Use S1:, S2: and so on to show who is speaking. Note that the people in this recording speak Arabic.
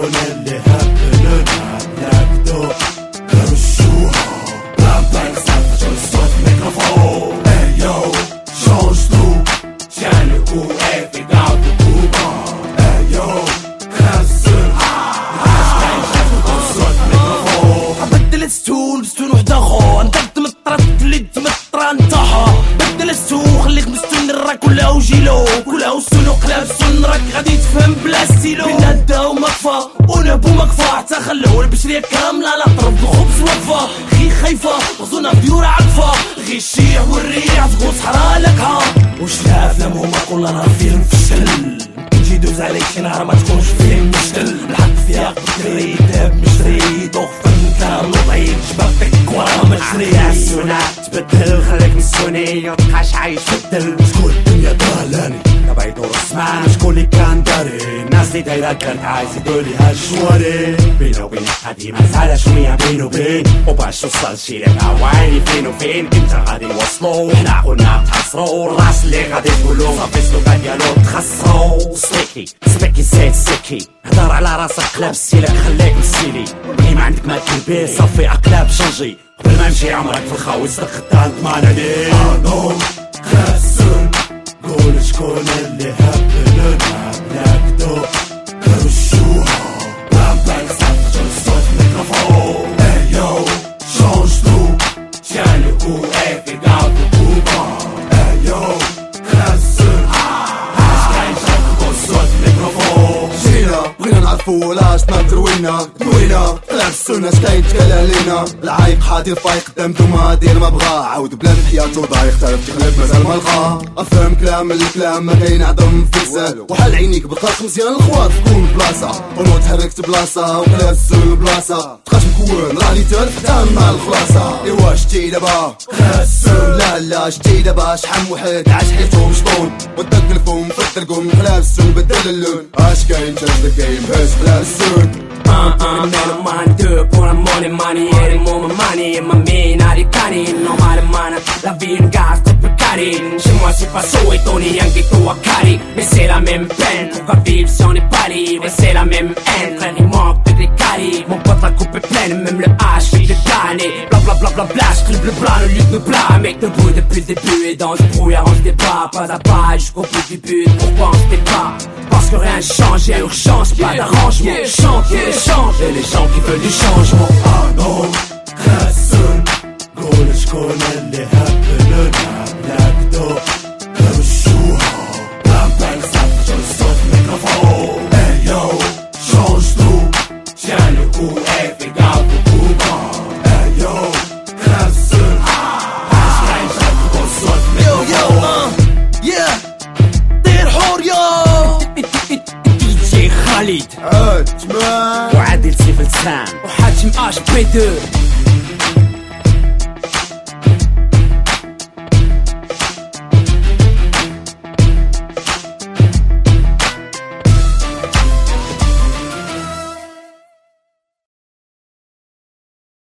S1: شكون اللي هبلنا ناكدو كرشوها بلان بلان سافجو الصوت ميكروفون ايو شونج تو جاني كو ايفي قاعد كوبا ايو خسر الصوت ميكروفون
S2: بدل ستون وحدة خو انت مطرت اللي تمطر انتها بدل ستون خليك مستن راك كلها وجيلو كلها وسنو قلاب السن راك غادي تفهم بلا ستيلو بينا دا ومكفى ونبو مكفى حتى خلو البشرية كاملة لا طرب الخبز وقفة غي خايفة غزونا في ديور عقفة غي الشيع والريع تقول صحرا لكها وش الافلام هما كلنا راه فيلم فشل نجي دوز عليك شي نهار ما تكونش فيلم مشتل الحق فيها بكري داب مشري دوخ فن كامل ضعيف شبابك ورا مجري
S3: السنة تبدل خليك مسوني متبقاش عايش في الدل
S1: شكون الدنيا دالاني
S3: دابا يدور السمان شكون اللي كان داري الناس اللي دايرة كانت عايز يدولي هالشواري بينو وبين قديمة زعلة شوية بين وبين وباش توصل شي لها وعيني فين وفين امتى غادي نوصلو حنا قلنا تحصرو الراس اللي غادي تقولو صافي السلوكة ديالو تخسرو سبيكي زيت سيكي هدر على راسك قلاب السيلك خليك مسيلي اللي ما عندك ما تلبيه صافي اقلاب شنجي قبل ما نمشي عمرك في الخاوي صدق خدام معنا ليه
S1: انو خسر قول شكون اللي هبلنا ناكدو كرشوها بلان بلان سافجو الصوت ميكروفون ايو شونج تو جاني كو ايفي قاعد كوبا ايو خسر الصوت ميكروفون
S4: جينا بغينا نعرفو ولاش تروينا طلع السنة شكاين تقال علينا العايق حاضر فايق قدام دوما دير ما بغا عاود بلان حياتو ضايق تعرف تغلب مازال ما لقا افهم كلام الكلام ما كاين عظم في الزال وحال عينيك بقى مزيان الخوات تكون بلاصة ونوض تحركت بلاصة وكلا السن بلاصة تبقاش مكون راني تنفتان مع الخلاصة ايوا شتي دابا خسر لا شتي دابا شحال واحد عاش حياتو مشطون ودك الفم في الترقم خلاف السن بدل اللون اش كاين change the game بس خلاف السن
S5: Meron man dör på den money money Är det more money än man menar det kan in Normale mannen, la vie une gaz trop précaire Chez moi c'est pas so et on est un ghetto à Cari Mais c'est la même peine, pourquoi vivre si on n'est pas libre Et c'est la même haine, frère il manque de grécari Mon pote la coupe est pleine, même le H fait de planer Bla bla bla bla bla, j'crive le blanc, le lutte me blâme debout depuis le début et dans ce brouillard on se débat Pas à pas jusqu'au bout du but, pourquoi on se débat Parce que rien change, y'a urgence, pas d'arrangement Chante et change et les gens qui veulent du changement
S1: انو خسر قول شكون اللي هبلنا ناكدو كرشوها بلان بلان سافجو الصوت ميكروفون ايو شونج تو جاني كو ايفي قاعد كوبا ايو خسر الصوت ميكروفون
S2: طير حور
S5: دي جي خالد
S4: عاد جمال
S5: وعادل سيف لسان وحاتم اش بي 2